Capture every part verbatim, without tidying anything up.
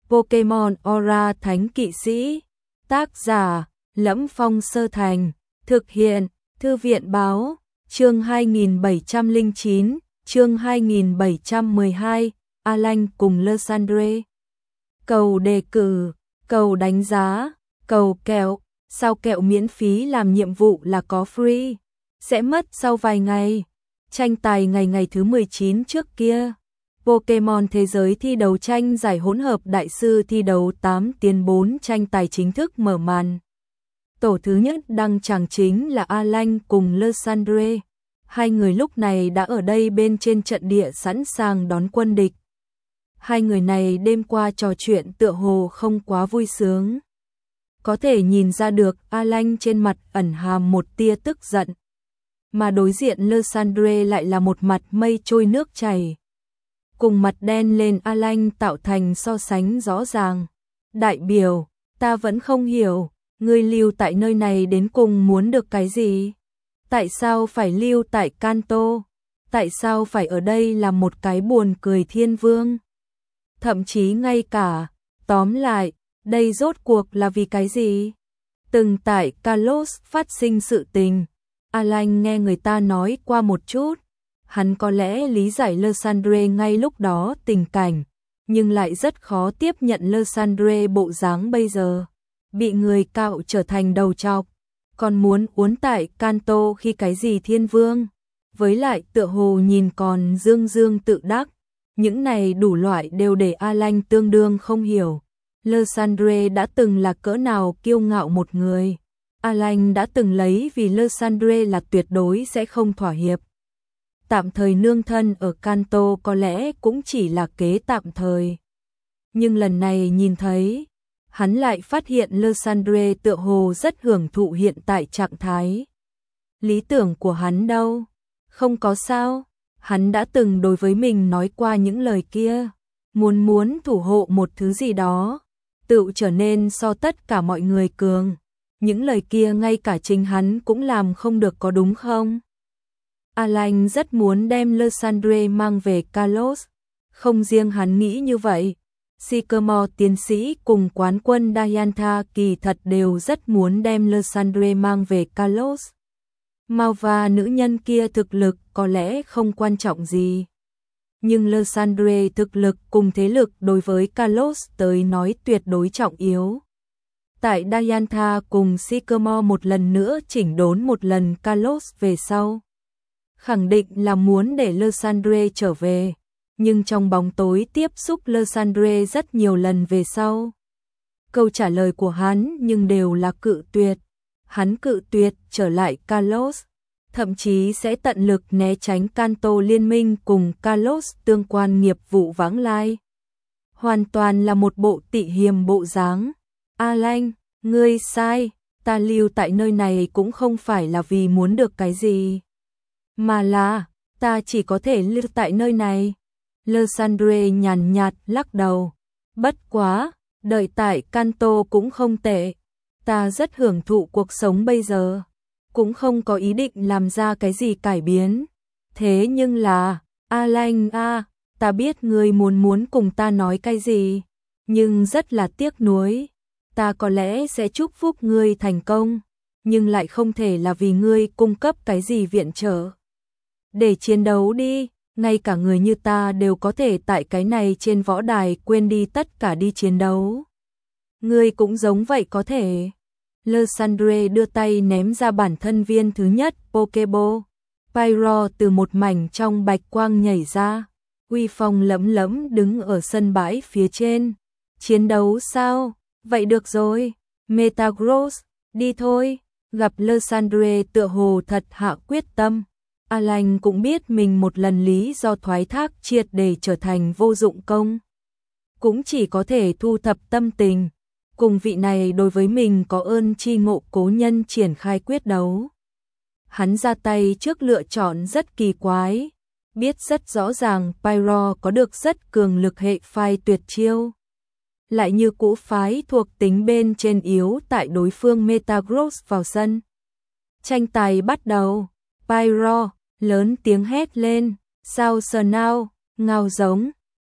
Pokemon Aura Thánh Kỵ Sĩ. Tác giả: Lẫm Phong Sơ Thành. Thực hiện: Thư viện báo. Chương hai nghìn bảy trăm lẻ chín, chương hai nghìn bảy trăm mười hai, Alan cùng Lysandre. Cầu đề cử, cầu đánh giá, cầu kẹo, sao kẹo miễn phí làm nhiệm vụ là có free, sẽ mất sau vài ngày. Tranh tài ngày ngày thứ mười chín trước kia. Pokemon Thế giới thi đấu tranh giải hỗn hợp đại sư thi đấu tám tiến bốn tranh tài chính thức mở màn. Tổ thứ nhất đăng tràng chính là Alan cùng Lysandre. Hai người lúc này đã ở đây bên trên trận địa sẵn sàng đón quân địch. Hai người này đêm qua trò chuyện tựa hồ không quá vui sướng. Có thể nhìn ra được Alan trên mặt ẩn hàm một tia tức giận. Mà đối diện Lysandre lại là một mặt mây trôi nước chảy. Cùng mặt đen lên Alan tạo thành so sánh rõ ràng. Đại biểu, ta vẫn không hiểu, ngươi lưu tại nơi này đến cùng muốn được cái gì? Tại sao phải lưu tại Kanto? Tại sao phải ở đây là một cái buồn cười thiên vương? Thậm chí ngay cả, tóm lại, đây rốt cuộc là vì cái gì? Từng tại Kalos phát sinh sự tình, Alan nghe người ta nói qua một chút, hắn có lẽ lý giải Lysandre ngay lúc đó tình cảnh, nhưng lại rất khó tiếp nhận Lysandre bộ dáng bây giờ, bị người cạo trở thành đầu trọc, còn muốn uốn tại Kanto khi cái gì thiên vương, với lại tựa hồ nhìn còn dương dương tự đắc, những này đủ loại đều để Alan tương đương không hiểu. Lysandre đã từng là cỡ nào kiêu ngạo một người. Alan đã từng lấy vì Lysandre là tuyệt đối sẽ không thỏa hiệp. Tạm thời nương thân ở Kanto có lẽ cũng chỉ là kế tạm thời. Nhưng lần này nhìn thấy, hắn lại phát hiện Lysandre tựa hồ rất hưởng thụ hiện tại trạng thái. Lý tưởng của hắn đâu? Không có sao. Hắn đã từng đối với mình nói qua những lời kia. Muốn muốn thủ hộ một thứ gì đó, tự trở nên so tất cả mọi người cường. Những lời kia ngay cả chính hắn cũng làm không được có đúng không? Alan rất muốn đem Lysandre mang về Kalos. Không riêng hắn nghĩ như vậy. Sycamore tiến sĩ cùng quán quân Diantha kỳ thật đều rất muốn đem Lysandre mang về Kalos. Malva nữ nhân kia thực lực có lẽ không quan trọng gì. Nhưng Lysandre thực lực cùng thế lực đối với Kalos tới nói tuyệt đối trọng yếu. Tại Diantha cùng Sycamore một lần nữa chỉnh đốn một lần Kalos về sau. Khẳng định là muốn để Lysandre trở về. Nhưng trong bóng tối tiếp xúc Lysandre rất nhiều lần về sau. Câu trả lời của hắn nhưng đều là cự tuyệt. Hắn cự tuyệt trở lại Kalos. Thậm chí sẽ tận lực né tránh Kanto liên minh cùng Kalos tương quan nghiệp vụ vãng lai. Hoàn toàn là một bộ tị hiềm bộ dáng. Alan, ngươi sai, ta lưu tại nơi này cũng không phải là vì muốn được cái gì. Mà là, ta chỉ có thể lưu tại nơi này. Lysandre nhàn nhạt lắc đầu. Bất quá, đợi tại Kanto cũng không tệ. Ta rất hưởng thụ cuộc sống bây giờ. Cũng không có ý định làm ra cái gì cải biến. Thế nhưng là, Alan a, ta biết ngươi muốn muốn cùng ta nói cái gì. Nhưng rất là tiếc nuối. Ta có lẽ sẽ chúc phúc ngươi thành công. Nhưng lại không thể là vì ngươi cung cấp cái gì viện trợ. Để chiến đấu đi. Ngay cả người như ta đều có thể tại cái này trên võ đài quên đi tất cả đi chiến đấu. Ngươi cũng giống vậy có thể. Lysandre đưa tay ném ra bản thân viên thứ nhất Pokeball. Pyro từ một mảnh trong bạch quang nhảy ra. Uy phong lẫm lẫm đứng ở sân bãi phía trên. Chiến đấu sao? Vậy được rồi. Metagross, đi thôi. Gặp Lysandre tựa hồ thật hạ quyết tâm. Alan cũng biết mình một lần lý do thoái thác triệt để trở thành vô dụng công. Cũng chỉ có thể thu thập tâm tình. Cùng vị này đối với mình có ơn tri ngộ cố nhân triển khai quyết đấu. Hắn ra tay trước lựa chọn rất kỳ quái. Biết rất rõ ràng Pyro có được rất cường lực hệ phai tuyệt chiêu. Lại như cũ phái thuộc tính bên trên yếu tại đối phương Metagross vào sân. Tranh tài bắt đầu. Pyro lớn tiếng hét lên, sao sờ nào, ngao giống,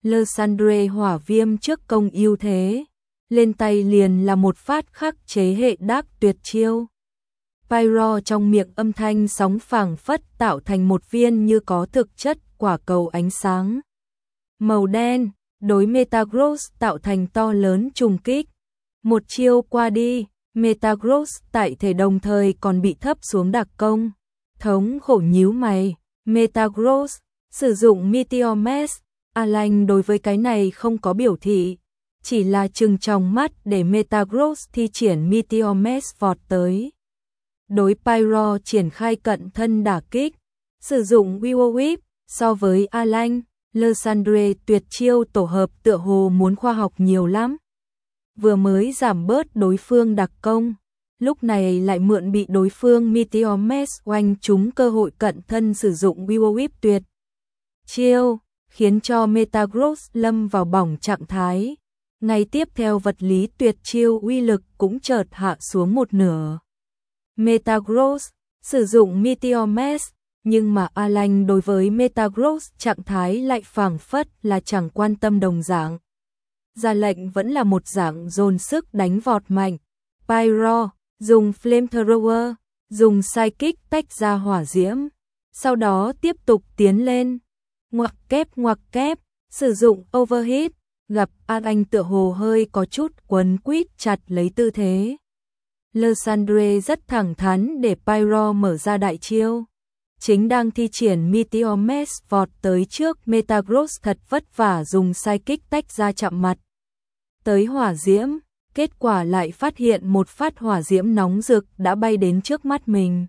Lysandre hỏa viêm trước công ưu thế, lên tay liền là một phát khắc chế hệ đắc tuyệt chiêu. Pyro trong miệng âm thanh sóng phảng phất tạo thành một viên như có thực chất quả cầu ánh sáng màu đen, đối Metagross tạo thành to lớn trùng kích. Một chiêu qua đi, Metagross tại thể đồng thời còn bị thấp xuống đặc công. Thống khổ nhíu mày, Metagross sử dụng Meteor Mash. Alan đối với cái này không có biểu thị, chỉ là trừng trong mắt để Metagross thi triển Meteor Mash vọt tới. Đối Pyro triển khai cận thân đả kích, sử dụng Will Whip. So với Alan, Lysandre tuyệt chiêu tổ hợp tựa hồ muốn khoa học nhiều lắm. Vừa mới giảm bớt đối phương đặc công, lúc này lại mượn bị đối phương Meteor Mash oanh trúng cơ hội cận thân sử dụng Will Whip tuyệt chiêu, khiến cho Metagross lâm vào bỏng trạng thái. Ngay tiếp theo vật lý tuyệt chiêu uy lực cũng chợt hạ xuống một nửa. Metagross sử dụng Meteor Mash, nhưng mà Alan đối với Metagross trạng thái lại phảng phất là chẳng quan tâm đồng dạng. Ra lệnh vẫn là một dạng dồn sức đánh vọt mạnh. Pyro dùng Flamethrower, dùng Psychic tách ra hỏa diễm, sau đó tiếp tục tiến lên. Ngoặc kép ngoặc kép, sử dụng Overheat, gặp Alan tựa hồ hơi có chút quấn quýt chặt lấy tư thế. Lysandre rất thẳng thắn để Pyro mở ra đại chiêu. Chính đang thi triển Meteor Mash vọt tới trước Metagross thật vất vả dùng Psychic tách ra chạm mặt tới hỏa diễm, kết quả lại phát hiện một phát hỏa diễm nóng rực đã bay đến trước mắt mình.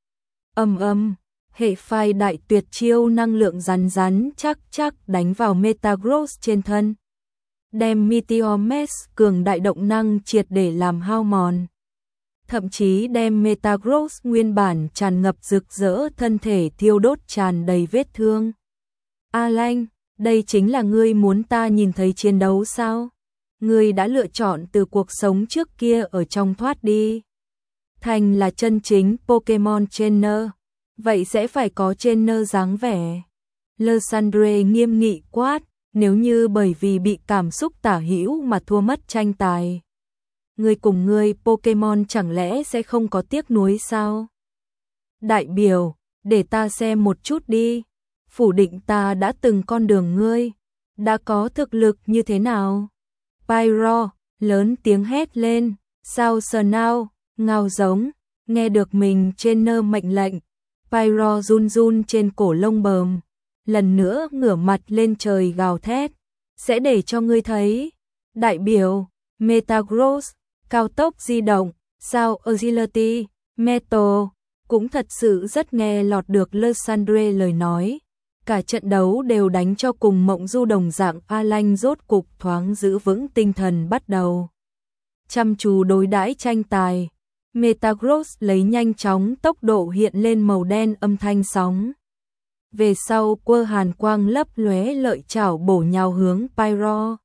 Ầm ầm, hệ phai đại tuyệt chiêu năng lượng rắn rắn chắc chắc đánh vào Metagross trên thân, đem Meteor Mash cường đại động năng triệt để làm hao mòn. Thậm chí đem Metagross nguyên bản tràn ngập rực rỡ thân thể thiêu đốt tràn đầy vết thương. Alan, đây chính là ngươi muốn ta nhìn thấy chiến đấu sao? Ngươi đã lựa chọn từ cuộc sống trước kia ở trong thoát đi. Thành là chân chính Pokemon Trainer, vậy sẽ phải có trainer dáng vẻ. Lysandre nghiêm nghị quát, nếu như bởi vì bị cảm xúc tả hữu mà thua mất tranh tài, ngươi cùng ngươi Pokemon chẳng lẽ sẽ không có tiếc nuối sao? Đại biểu, để ta xem một chút đi. Phủ định ta đã từng con đường ngươi, đã có thực lực như thế nào? Pyro lớn tiếng hét lên, sao sờ nào, ngao giống, nghe được mình trainer mệnh lệnh. Pyro run run trên cổ lông bờm, lần nữa ngửa mặt lên trời gào thét, sẽ để cho ngươi thấy. Đại biểu, Metagross, cao tốc di động, sao Agility, Metal, cũng thật sự rất nghe lọt được Lysandre lời nói. Cả trận đấu đều đánh cho cùng mộng du đồng dạng. Alan rốt cục thoáng giữ vững tinh thần bắt đầu chăm chú đối đãi tranh tài. Metagross lấy nhanh chóng tốc độ hiện lên màu đen âm thanh sóng. Về sau quơ hàn quang lấp lóe lợi chảo bổ nhào hướng Pyro.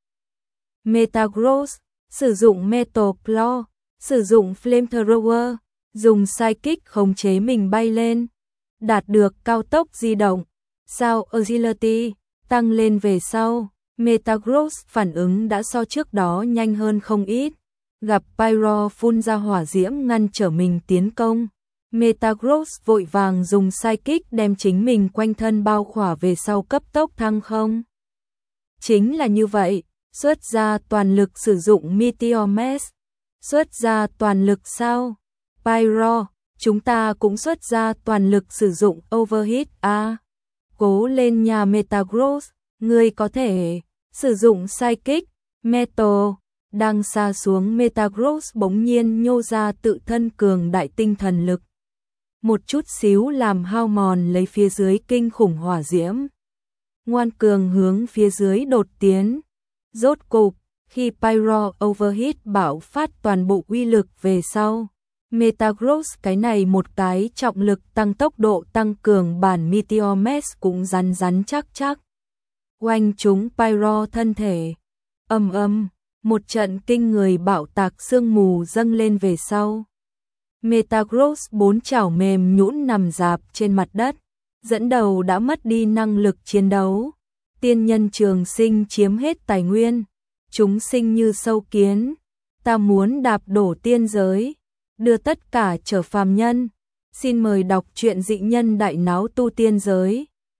Metagross sử dụng Metal Claw, sử dụng Flamethrower, dùng Psychic khống chế mình bay lên, đạt được cao tốc di động. Sao Agility tăng lên về sau, Metagross phản ứng đã so trước đó nhanh hơn không ít. Gặp Pyro phun ra hỏa diễm ngăn trở mình tiến công, Metagross vội vàng dùng Psychic đem chính mình quanh thân bao khỏa về sau cấp tốc thăng không. Chính là như vậy, xuất ra toàn lực sử dụng Meteor Mash. Xuất ra toàn lực sao? Pyro, chúng ta cũng xuất ra toàn lực sử dụng Overheat a. Cố lên nhà Metagross, ngươi có thể sử dụng Psychic, Metal. Đang xa xuống Metagross bỗng nhiên nhô ra tự thân cường đại tinh thần lực. Một chút xíu làm hao mòn lấy phía dưới kinh khủng hỏa diễm. Ngoan cường hướng phía dưới đột tiến. Rốt cục, khi Pyro Overheat bạo phát toàn bộ uy lực về sau, Metagross cái này một cái trọng lực tăng tốc độ tăng cường bản Meteor Mash cũng rắn rắn chắc chắc. Oanh chúng Pyro thân thể. Ầm ầm, một trận kinh người bạo tạc sương mù dâng lên về sau. Metagross bốn chảo mềm nhũn nằm rạp trên mặt đất, dẫn đầu đã mất đi năng lực chiến đấu. tiên nhân trường sinh chiếm hết tài nguyên, chúng sinh như sâu kiến, ta muốn đạp đổ tiên giới, đưa tất cả trở phàm nhân. Xin mời đọc truyện Dị Nhân Đại Náo Tu Tiên Giới.